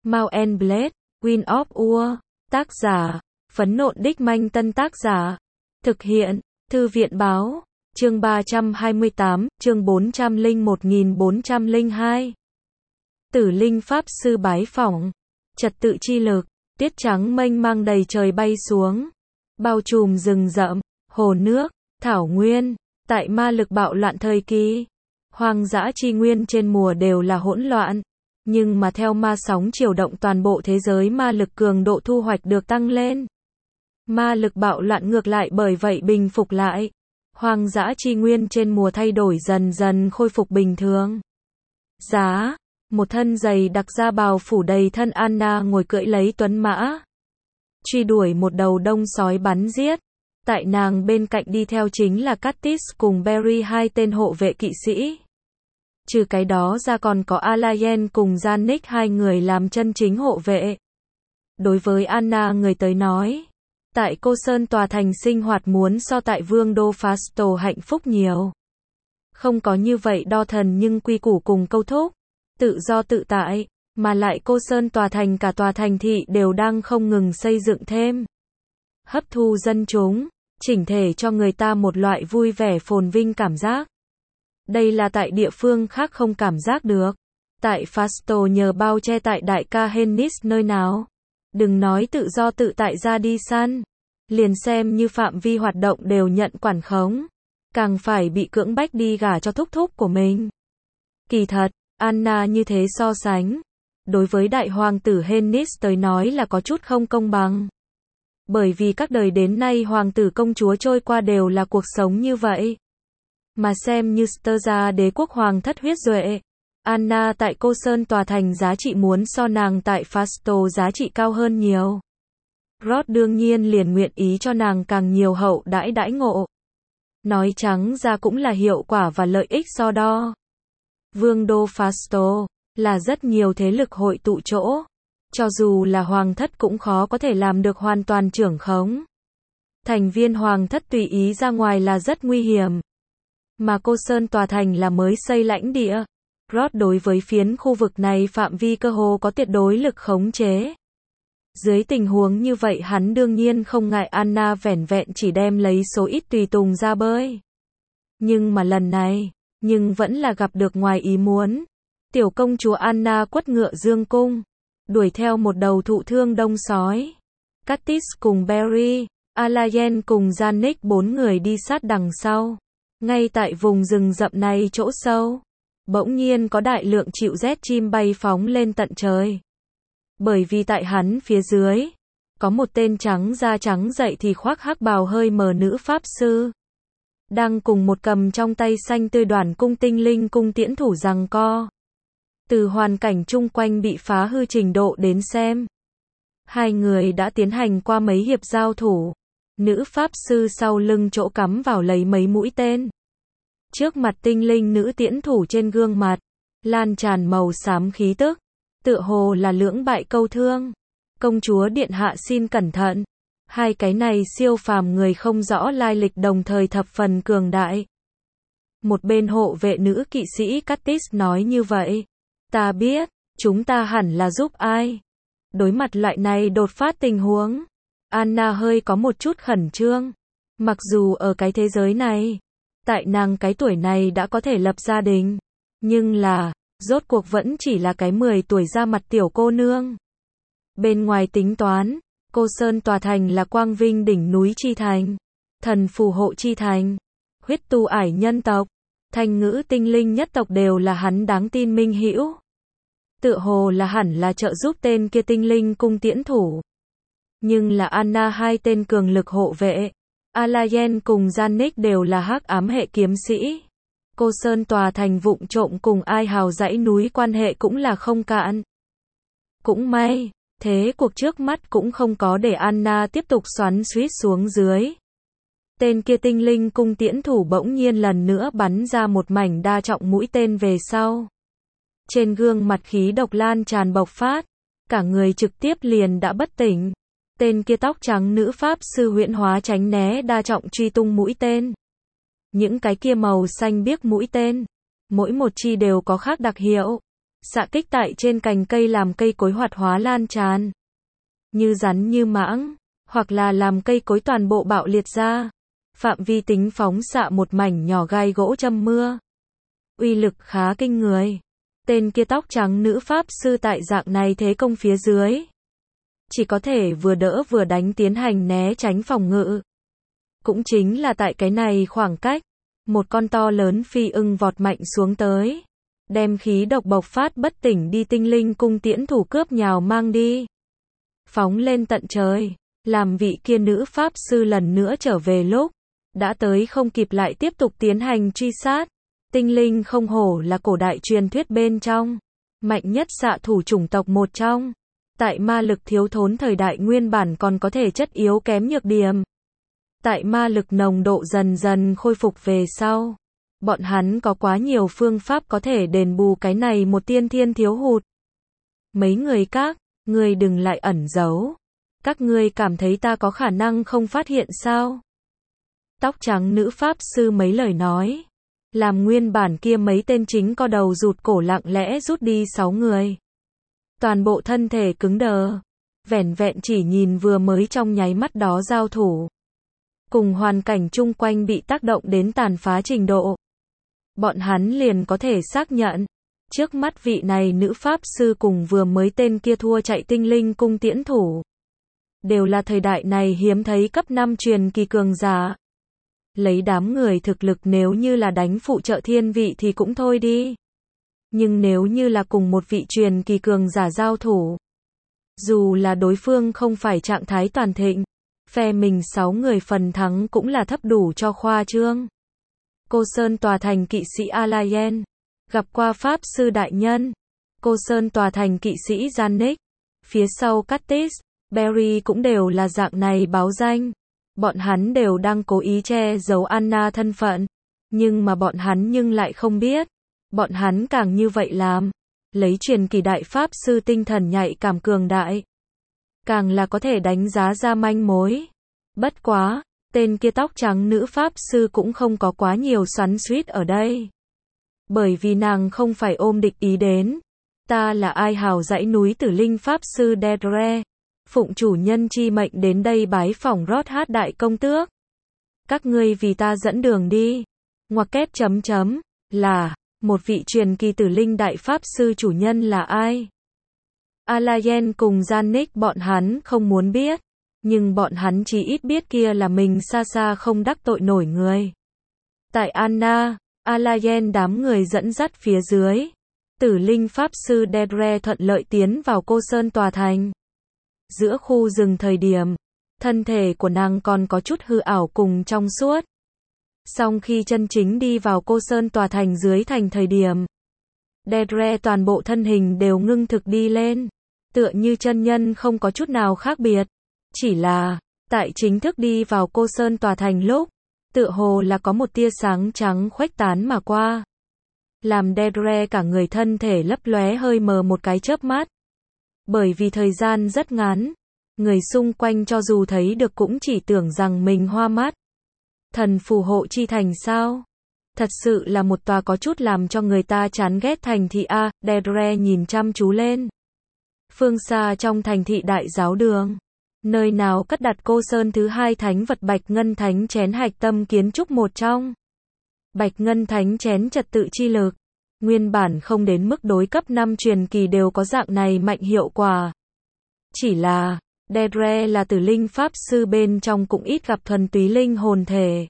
Mount and Blade, Wind of War. Tác giả, Phấn Nộn Đích Manh. Tân tác giả, thực hiện, Thư viện Báo. Chương 328, chương 401.402. Tử Linh Pháp Sư bái phỏng. Trật tự chi lực, tuyết trắng mênh mang đầy trời bay xuống, bao trùm rừng rậm, hồ nước, thảo nguyên. Tại ma lực bạo loạn thời kỳ, hoang dã chi nguyên trên mùa đều là hỗn loạn. Nhưng mà theo ma sóng chiều động toàn bộ thế giới, ma lực cường độ thu hoạch được tăng lên. Ma lực bạo loạn ngược lại bởi vậy bình phục lại. Hoang dã chi nguyên trên mùa thay đổi dần dần khôi phục bình thường. Giá, một thân dày đặc da bào phủ đầy thân Anna ngồi cưỡi lấy tuấn mã, truy đuổi một đầu đông sói bắn giết. Tại nàng bên cạnh đi theo chính là Katniss cùng Barry, hai tên hộ vệ kỵ sĩ. Trừ cái đó ra còn có Alayen cùng Janik, hai người làm chân chính hộ vệ. Đối với Anna người tới nói, tại Cô Sơn tòa thành sinh hoạt muốn so tại Vương đô Fasto hạnh phúc nhiều. Không có như vậy đo thần nhưng quy củ cùng câu thúc, tự do tự tại, mà lại Cô Sơn tòa thành cả tòa thành thị đều đang không ngừng xây dựng thêm. Hấp thu dân chúng, chỉnh thể cho người ta một loại vui vẻ phồn vinh cảm giác. Đây là tại địa phương khác không cảm giác được. Tại Fasto nhờ bao che tại đại ca Hennis nơi nào. Đừng nói tự do tự tại ra đi săn. Liền xem như phạm vi hoạt động đều nhận quản khống. Càng phải bị cưỡng bách đi gả cho thúc thúc của mình. Kỳ thật, Anna như thế so sánh. Đối với đại hoàng tử Hennis tới nói là có chút không công bằng. Bởi vì các đời đến nay hoàng tử công chúa trôi qua đều là cuộc sống như vậy. Mà xem như Sterza đế quốc hoàng thất huyết duệ, Anna tại Cô Sơn tòa thành giá trị muốn so nàng tại Fasto giá trị cao hơn nhiều. Rod đương nhiên liền nguyện ý cho nàng càng nhiều hậu đãi đãi ngộ. Nói trắng ra cũng là hiệu quả và lợi ích so đo. Vương đô Fasto là rất nhiều thế lực hội tụ chỗ. Cho dù là hoàng thất cũng khó có thể làm được hoàn toàn trưởng khống. Thành viên hoàng thất tùy ý ra ngoài là rất nguy hiểm. Mà Cô Sơn tòa thành là mới xây lãnh địa. Rod đối với phiến khu vực này phạm vi cơ hồ có tuyệt đối lực khống chế. Dưới tình huống như vậy hắn đương nhiên không ngại Anna vẻn vẹn chỉ đem lấy số ít tùy tùng ra bơi. Nhưng mà lần này, vẫn là gặp được ngoài ý muốn. Tiểu công chúa Anna quất ngựa dương cung, đuổi theo một đầu thụ thương đông sói. Katniss cùng Barry, Alayen cùng Janik bốn người đi sát đằng sau. Ngay tại vùng rừng rậm này chỗ sâu, bỗng nhiên có đại lượng chịu rét chim bay phóng lên tận trời. Bởi vì tại hắn phía dưới, có một tên trắng da trắng dậy thì khoác hắc bào hơi mờ nữ pháp sư. Đang cùng một cầm trong tay xanh tươi đoàn cung tinh linh cung tiễn thủ giằng co. Từ hoàn cảnh chung quanh bị phá hư trình độ đến xem, hai người đã tiến hành qua mấy hiệp giao thủ. Nữ pháp sư sau lưng chỗ cắm vào lấy mấy mũi tên. Trước mặt tinh linh nữ tiễn thủ trên gương mặt, lan tràn màu xám khí tức, tựa hồ là lưỡng bại câu thương. Công chúa điện hạ xin cẩn thận. Hai cái này siêu phàm người không rõ lai lịch đồng thời thập phần cường đại. Một bên hộ vệ nữ kỵ sĩ Katniss nói như vậy. Ta biết, chúng ta hẳn là giúp ai. Đối mặt loại này đột phát tình huống, Anna hơi có một chút khẩn trương. Mặc dù ở cái thế giới này, tại nàng cái tuổi này đã có thể lập gia đình, nhưng là, rốt cuộc vẫn chỉ là cái 10 tuổi ra mặt tiểu cô nương. Bên ngoài tính toán, Cô Sơn tòa thành là quang vinh đỉnh núi chi thành, thần phù hộ chi thành, huyết tu ải nhân tộc, thanh ngữ tinh linh nhất tộc đều là hắn đáng tin minh hữu. Tựa hồ là hẳn là trợ giúp tên kia tinh linh cung tiễn thủ. Nhưng là Anna hai tên cường lực hộ vệ, Alayen cùng Janik đều là hắc ám hệ kiếm sĩ. Cô Sơn tòa thành vụng trộm cùng ai hào dãy núi quan hệ cũng là không cạn. Cũng may, thế cuộc trước mắt cũng không có để Anna tiếp tục xoắn xuýt xuống dưới. Tên kia tinh linh cung tiễn thủ bỗng nhiên lần nữa bắn ra một mảnh đa trọng mũi tên về sau. Trên gương mặt khí độc lan tràn bộc phát, cả người trực tiếp liền đã bất tỉnh. Tên kia tóc trắng nữ pháp sư huyễn hóa tránh né đa trọng truy tung mũi tên. Những cái kia màu xanh biếc mũi tên, mỗi một chi đều có khác đặc hiệu. xạ kích tại trên cành cây làm cây cối hoạt hóa lan tràn. Như rắn như mãng, hoặc là làm cây cối toàn bộ bạo liệt ra. Phạm vi tính phóng xạ một mảnh nhỏ gai gỗ châm mưa. Uy lực khá kinh người. Tên kia tóc trắng nữ pháp sư tại dạng này thế công phía dưới. Chỉ có thể vừa đỡ vừa đánh tiến hành né tránh phòng ngự. Cũng chính là tại cái này khoảng cách, một con to lớn phi ưng vọt mạnh xuống tới. Đem khí độc bộc phát bất tỉnh đi tinh linh cung tiễn thủ cướp nhào mang đi. Phóng lên tận trời, làm vị kia nữ pháp sư lần nữa trở về lúc. Đã tới không kịp lại tiếp tục tiến hành truy sát. Tinh linh không hổ là cổ đại truyền thuyết bên trong. Mạnh nhất xạ thủ chủng tộc một trong. Tại ma lực thiếu thốn thời đại nguyên bản còn có thể chất yếu kém nhược điểm. Tại ma lực nồng độ dần dần khôi phục về sau. Bọn hắn có quá nhiều phương pháp có thể đền bù cái này một tiên thiên thiếu hụt. Mấy người các, ngươi đừng lại ẩn giấu. Các ngươi cảm thấy ta có khả năng không phát hiện sao? Tóc trắng nữ pháp sư mấy lời nói. Làm nguyên bản kia mấy tên chính co đầu rụt cổ lặng lẽ rút đi 6 người. Toàn bộ thân thể cứng đờ. Vẻn vẹn chỉ nhìn vừa mới trong nháy mắt đó giao thủ. Cùng hoàn cảnh chung quanh bị tác động đến tàn phá trình độ. Bọn hắn liền có thể xác nhận. Trước mắt vị này nữ pháp sư cùng vừa mới tên kia thua chạy tinh linh cung tiễn thủ. Đều là thời đại này hiếm thấy cấp 5 truyền kỳ cường giả. Lấy đám người thực lực nếu như là đánh phụ trợ thiên vị thì cũng thôi đi. Nhưng nếu như là cùng một vị truyền kỳ cường giả giao thủ. Dù là đối phương không phải trạng thái toàn thịnh. Phe mình 6 người phần thắng cũng là thấp đủ cho khoa trương. Cô Sơn tòa thành kỵ sĩ Alayen. Gặp qua Pháp sư đại nhân. Cô Sơn tòa thành kỵ sĩ Janik. Phía sau Curtis, Barry cũng đều là dạng này báo danh. Bọn hắn đều đang cố ý che giấu Anna thân phận. Nhưng mà bọn hắn nhưng lại không biết. Bọn hắn càng như vậy làm. Lấy truyền kỳ đại Pháp sư tinh thần nhạy cảm cường đại. Càng là có thể đánh giá ra manh mối. Bất quá, tên kia tóc trắng nữ Pháp sư cũng không có quá nhiều xoắn xuýt ở đây. Bởi vì nàng không phải ôm địch ý đến. Ta là ai hào dãy núi tử linh Pháp sư Dedre. Phụng chủ nhân chi mệnh đến đây bái phỏng rót hát đại công tước. Các ngươi vì ta dẫn đường đi. Ngoặc kép chấm chấm. Là, một vị truyền kỳ tử linh đại Pháp sư chủ nhân là ai? Alayen cùng Janik bọn hắn không muốn biết. Nhưng bọn hắn chỉ ít biết kia là mình xa xa không đắc tội nổi người. Tại Anna, Alayen đám người dẫn dắt phía dưới. Tử linh Pháp sư Dedre thuận lợi tiến vào Cô Sơn tòa thành. Giữa khu rừng thời điểm, thân thể của nàng còn có chút hư ảo cùng trong suốt. Song khi chân chính đi vào Cô Sơn tòa thành dưới thành thời điểm, Dedre toàn bộ thân hình đều ngưng thực đi lên. Tựa như chân nhân không có chút nào khác biệt. Chỉ là, tại chính thức đi vào Cô Sơn tòa thành lúc, tựa hồ là có một tia sáng trắng khuếch tán mà qua. Làm Dedre cả người thân thể lấp lóe hơi mờ một cái chớp mắt. Bởi vì thời gian rất ngắn, người xung quanh cho dù thấy được cũng chỉ tưởng rằng mình hoa mắt. Thần phù hộ chi thành sao? Thật sự là một tòa có chút làm cho người ta chán ghét thành thị a. Dedre nhìn chăm chú lên. Phương xa trong thành thị đại giáo đường, nơi nào cất đặt Cô Sơn thứ 2 thánh vật Bạch Ngân Thánh Chén hạch tâm kiến trúc một trong. Bạch Ngân Thánh Chén trật tự chi lực. Nguyên bản không đến mức đối cấp 5 truyền kỳ đều có dạng này mạnh hiệu quả. Chỉ là, Dedre là tử linh Pháp sư bên trong cũng ít gặp thuần túy linh hồn thể.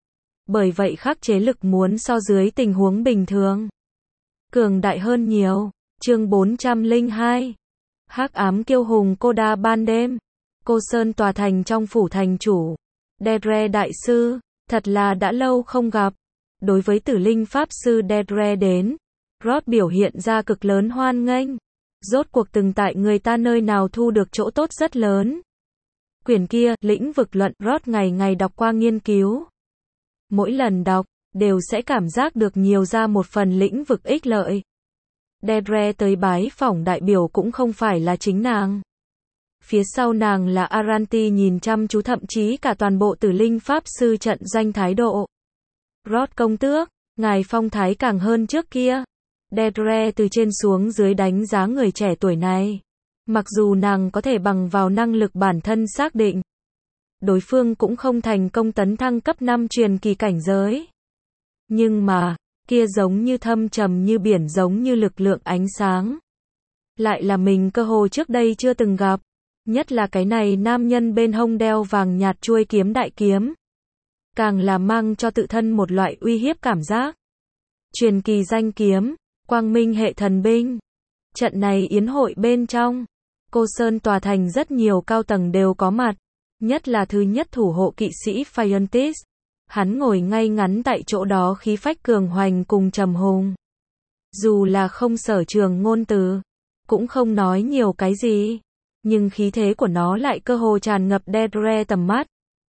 Bởi vậy khắc chế lực muốn so dưới tình huống bình thường. Cường đại hơn nhiều. Chương 402. Hắc ám kiêu hùng Coda ban đêm. Cô Sơn tòa thành trong phủ thành chủ. Dedre đại sư, thật là đã lâu không gặp. Đối với tử linh Pháp sư Dedre đến, Rod biểu hiện ra cực lớn hoan nghênh. Rốt cuộc từng tại người ta nơi nào thu được chỗ tốt rất lớn. Quyển kia, lĩnh vực luận, Rod ngày ngày đọc qua nghiên cứu. Mỗi lần đọc, đều sẽ cảm giác được nhiều ra một phần lĩnh vực ích lợi. Dedre tới bái phỏng đại biểu cũng không phải là chính nàng. Phía sau nàng là Aranti nhìn chăm chú thậm chí cả toàn bộ tử linh Pháp sư trận doanh thái độ. Rod công tước, ngài phong thái càng hơn trước kia. Deirdre từ trên xuống dưới đánh giá người trẻ tuổi này. Mặc dù nàng có thể bằng vào năng lực bản thân xác định, đối phương cũng không thành công tấn thăng cấp 5 truyền kỳ cảnh giới. Nhưng mà, kia giống như thâm trầm như biển, giống như lực lượng ánh sáng. Lại là mình cơ hồ trước đây chưa từng gặp. Nhất là cái này nam nhân bên hông đeo vàng nhạt chuôi kiếm đại kiếm. Càng là mang cho tự thân một loại uy hiếp cảm giác. Truyền kỳ danh kiếm, quang minh hệ thần binh. Trận này yến hội bên trong, Cô Sơn tòa thành rất nhiều cao tầng đều có mặt. Nhất là thứ nhất thủ hộ kỵ sĩ Phiontis. Hắn ngồi ngay ngắn tại chỗ đó, khí phách cường hoành cùng trầm hùng. Dù là không sở trường ngôn từ, cũng không nói nhiều cái gì, nhưng khí thế của nó lại cơ hồ tràn ngập Deirdre tầm mắt.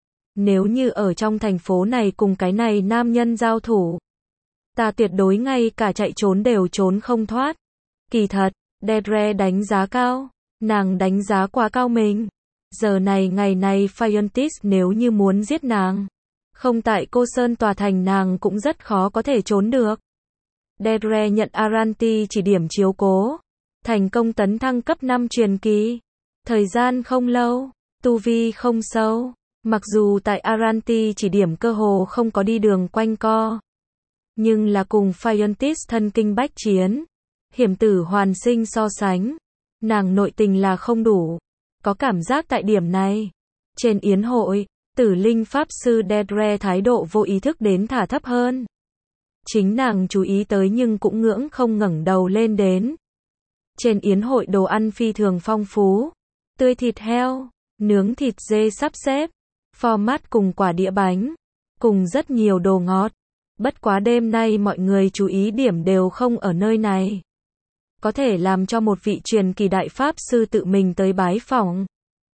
Nếu như ở trong thành phố này cùng cái này nam nhân giao thủ, ta tuyệt đối ngay cả chạy trốn đều trốn không thoát. Kỳ thật, Deirdre đánh giá cao, nàng đánh giá quá cao mình. Giờ này ngày này Phiontis nếu như muốn giết nàng, không tại Cô Sơn tòa thành nàng cũng rất khó có thể trốn được. Deirdre nhận Aranti chỉ điểm chiếu cố, thành công tấn thăng cấp 5 truyền kỳ. Thời gian không lâu, tu vi không sâu, mặc dù tại Aranti chỉ điểm cơ hồ không có đi đường quanh co, nhưng là cùng Phiontis thân kinh bách chiến, hiểm tử hoàn sinh so sánh, nàng nội tình là không đủ. Có cảm giác tại điểm này, trên yến hội, Tử Linh Pháp Sư Deirdre thái độ vô ý thức đến thả thấp hơn. Chính nàng chú ý tới nhưng cũng ngưỡng không ngẩng đầu lên đến. Trên yến hội đồ ăn phi thường phong phú, tươi thịt heo, nướng thịt dê sắp xếp, format cùng quả đĩa bánh, cùng rất nhiều đồ ngọt. Bất quá đêm nay mọi người chú ý điểm đều không ở nơi này. Có thể làm cho một vị truyền kỳ đại pháp sư tự mình tới bái phỏng,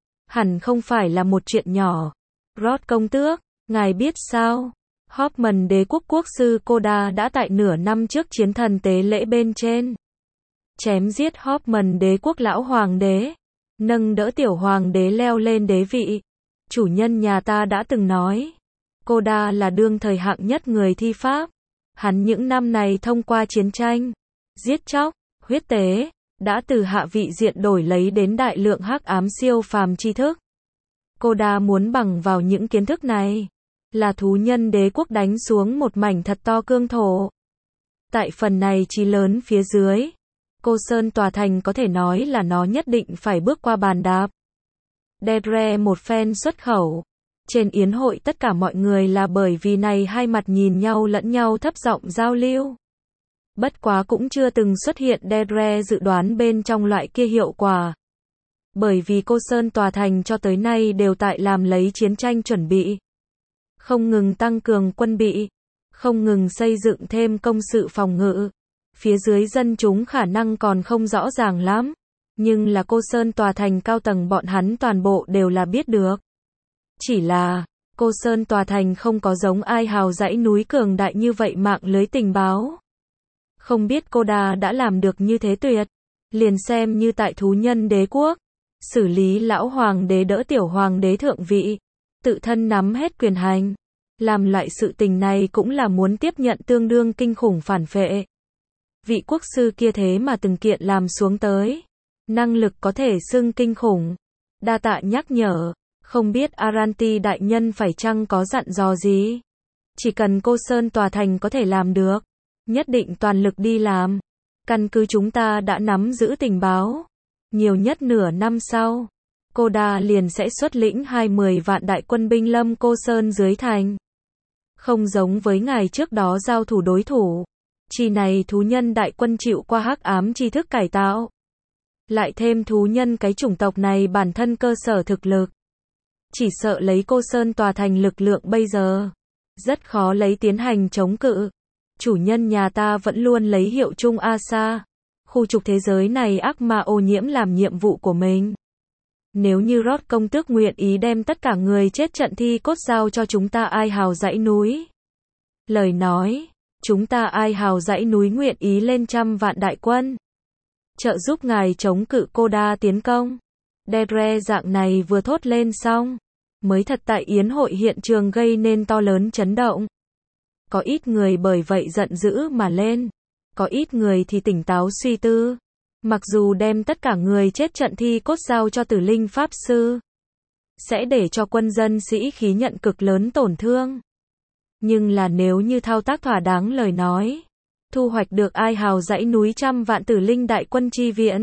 hẳn không phải là một chuyện nhỏ. Rod công tước, ngài biết sao? Hoffman đế quốc quốc sư Koda đã tại nửa năm trước chiến thần tế lễ bên trên chém giết Hoffman đế quốc lão hoàng đế, nâng đỡ tiểu hoàng đế leo lên đế vị. Chủ nhân nhà ta đã từng nói, Koda là đương thời hạng nhất người thi pháp. Hắn những năm này thông qua chiến tranh, giết chóc, huyết tế, đã từ hạ vị diện đổi lấy đến đại lượng hắc ám siêu phàm tri thức. Koda muốn bằng vào những kiến thức này, là thú nhân đế quốc đánh xuống một mảnh thật to cương thổ. Tại phần này chí lớn phía dưới, Cô Sơn tòa thành có thể nói là nó nhất định phải bước qua bàn đạp. Deirdre một phen xuất khẩu. Trên yến hội tất cả mọi người là bởi vì này hai mặt nhìn nhau lẫn nhau thấp giọng giao lưu. Bất quá cũng chưa từng xuất hiện Deirdre dự đoán bên trong loại kia hiệu quả. Bởi vì Cô Sơn tòa thành cho tới nay đều tại làm lấy chiến tranh chuẩn bị. Không ngừng tăng cường quân bị, không ngừng xây dựng thêm công sự phòng ngự. Phía dưới dân chúng khả năng còn không rõ ràng lắm, nhưng là Cô Sơn tòa thành cao tầng bọn hắn toàn bộ đều là biết được. Chỉ là, Cô Sơn tòa thành không có giống Ai Hào dãy núi cường đại như vậy mạng lưới tình báo. Không biết Koda đã làm được như thế tuyệt, liền xem như tại thú nhân đế quốc, xử lý lão hoàng đế đỡ tiểu hoàng đế thượng vị, tự thân nắm hết quyền hành. Làm loại sự tình này cũng là muốn tiếp nhận tương đương kinh khủng phản phệ. Vị quốc sư kia thế mà từng kiện làm xuống tới. Năng lực có thể xưng kinh khủng. Đa tạ nhắc nhở. Không biết Aranti đại nhân phải chăng có dặn dò gì? Chỉ cần Cô Sơn tòa thành có thể làm được, nhất định toàn lực đi làm. Căn cứ chúng ta đã nắm giữ tình báo, nhiều nhất nửa năm sau, Koda liền sẽ xuất lĩnh 20 vạn đại quân binh lâm Cô Sơn dưới thành. Không giống với ngày trước đó giao thủ đối thủ. Chi này thú nhân đại quân chịu qua hắc ám tri thức cải tạo. Lại thêm thú nhân cái chủng tộc này bản thân cơ sở thực lực. Chỉ sợ lấy Cô Sơn tòa thành lực lượng bây giờ, rất khó lấy tiến hành chống cự. Chủ nhân nhà ta vẫn luôn lấy hiệu chung Asa, khu trục thế giới này ác ma ô nhiễm làm nhiệm vụ của mình. Nếu như Rod công tước nguyện ý đem tất cả người chết trận thi cốt giao cho chúng ta Ai Hào dãy núi. Lời nói, chúng ta Ai Hào dãy núi nguyện ý lên 100 vạn đại quân, trợ giúp ngài chống cự Koda tiến công. Deirdre dạng này vừa thốt lên xong, mới thật tại yến hội hiện trường gây nên to lớn chấn động. Có ít người bởi vậy giận dữ mà lên. có ít người thì tỉnh táo suy tư. Mặc dù đem tất cả người chết trận thi cốt giao cho Tử Linh Pháp Sư, sẽ để cho quân dân sĩ khí nhận cực lớn tổn thương. Nhưng là nếu như thao tác thỏa đáng lời nói, thu hoạch được ai hào dãy núi trăm vạn Tử Linh đại quân chi viện,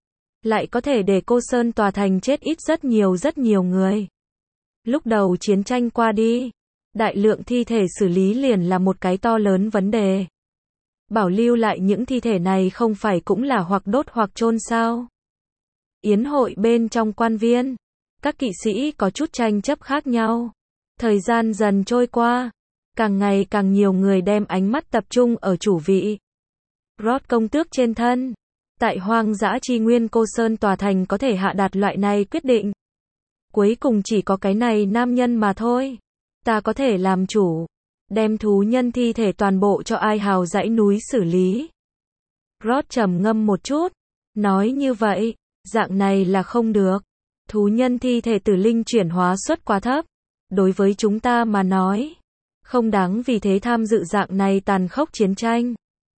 lại có thể để Cô Sơn tòa thành chết ít rất nhiều người. Lúc đầu chiến tranh qua đi, đại lượng thi thể xử lý liền là một cái to lớn vấn đề. Bảo lưu lại những thi thể này không phải cũng là hoặc đốt hoặc chôn sao? Yến hội bên trong quan viên, các kỵ sĩ có chút tranh chấp khác nhau. Thời gian dần trôi qua, càng ngày càng nhiều người đem ánh mắt tập trung ở chủ vị Rod công tước trên thân. Tại hoang dã chi nguyên Cô Sơn tòa thành có thể hạ đạt loại này quyết định. Cuối cùng chỉ có cái này nam nhân mà thôi. Ta có thể làm chủ, đem thú nhân thi thể toàn bộ cho ai hào dãy núi xử lý. Rod trầm ngâm một chút, nói như vậy, dạng này là không được. Thú nhân thi thể tử linh chuyển hóa suất quá thấp. Đối với chúng ta mà nói, không đáng vì thế tham dự dạng này tàn khốc chiến tranh.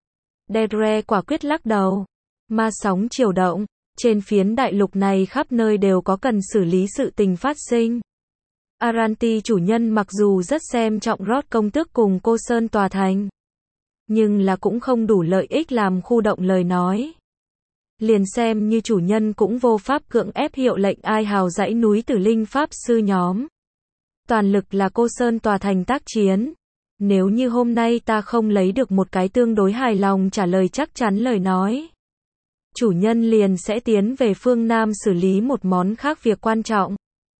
Deirdre quả quyết lắc đầu. Ma sóng chiều động, trên phiến đại lục này khắp nơi đều có cần xử lý sự tình phát sinh. Aranti chủ nhân mặc dù rất xem trọng Rod công tước cùng Cô Sơn tòa thành, nhưng là cũng không đủ lợi ích làm khu động lời nói. Liền xem như chủ nhân cũng vô pháp cưỡng ép hiệu lệnh ai hào dãy núi Tử Linh Pháp Sư nhóm. Toàn lực là Cô Sơn tòa thành tác chiến. Nếu như hôm nay ta không lấy được một cái tương đối hài lòng trả lời chắc chắn lời nói, chủ nhân liền sẽ tiến về phương Nam xử lý một món khác việc quan trọng.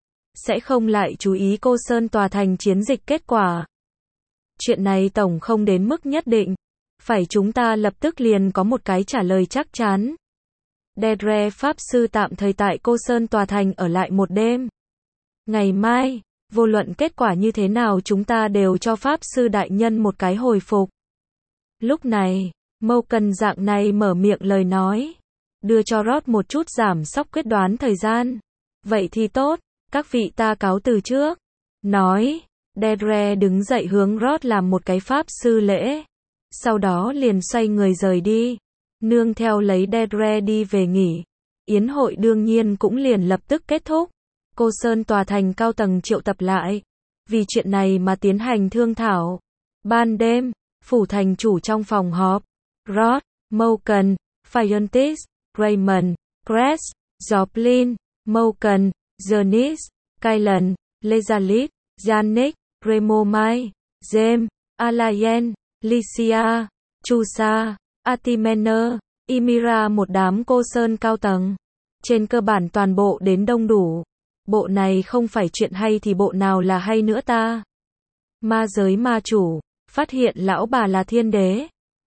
Sẽ không lại chú ý Cô Sơn tòa thành chiến dịch kết quả. Chuyện này tổng không đến mức nhất định. Phải chúng ta lập tức liền có một cái trả lời chắc chắn. Deirdre Pháp Sư tạm thời tại Cô Sơn tòa thành ở lại một đêm. Ngày mai, vô luận kết quả như thế nào chúng ta đều cho Pháp Sư đại nhân một cái hồi phục. Lúc này, Malcolm dạng này mở miệng lời nói, đưa cho Rod một chút giảm sóc quyết đoán thời gian. Vậy thì tốt, các vị ta cáo từ trước. Nói, Deirdre đứng dậy hướng Rod làm một cái Pháp Sư lễ. Sau đó liền xoay người rời đi. Nương theo lấy Deirdre đi về nghỉ. Yến hội đương nhiên cũng liền lập tức kết thúc. Cô Sơn tòa thành cao tầng triệu tập lại. Vì chuyện này mà tiến hành thương thảo. Ban đêm, phủ thành chủ trong phòng họp. Rod, Malcolm, Fiontis, Raymond, Cress, Joplin, Malcolm, Janice, Kylan, Lezalit, Yannick, Remo Mai, James, Alayen, Licia, Chusa, Atimener, Imira một đám Cô Sơn cao tầng. Trên cơ bản toàn bộ đến đông đủ. Bộ này không phải chuyện hay thì bộ nào là hay nữa ta? Ma giới ma chủ, phát hiện lão bà là thiên đế.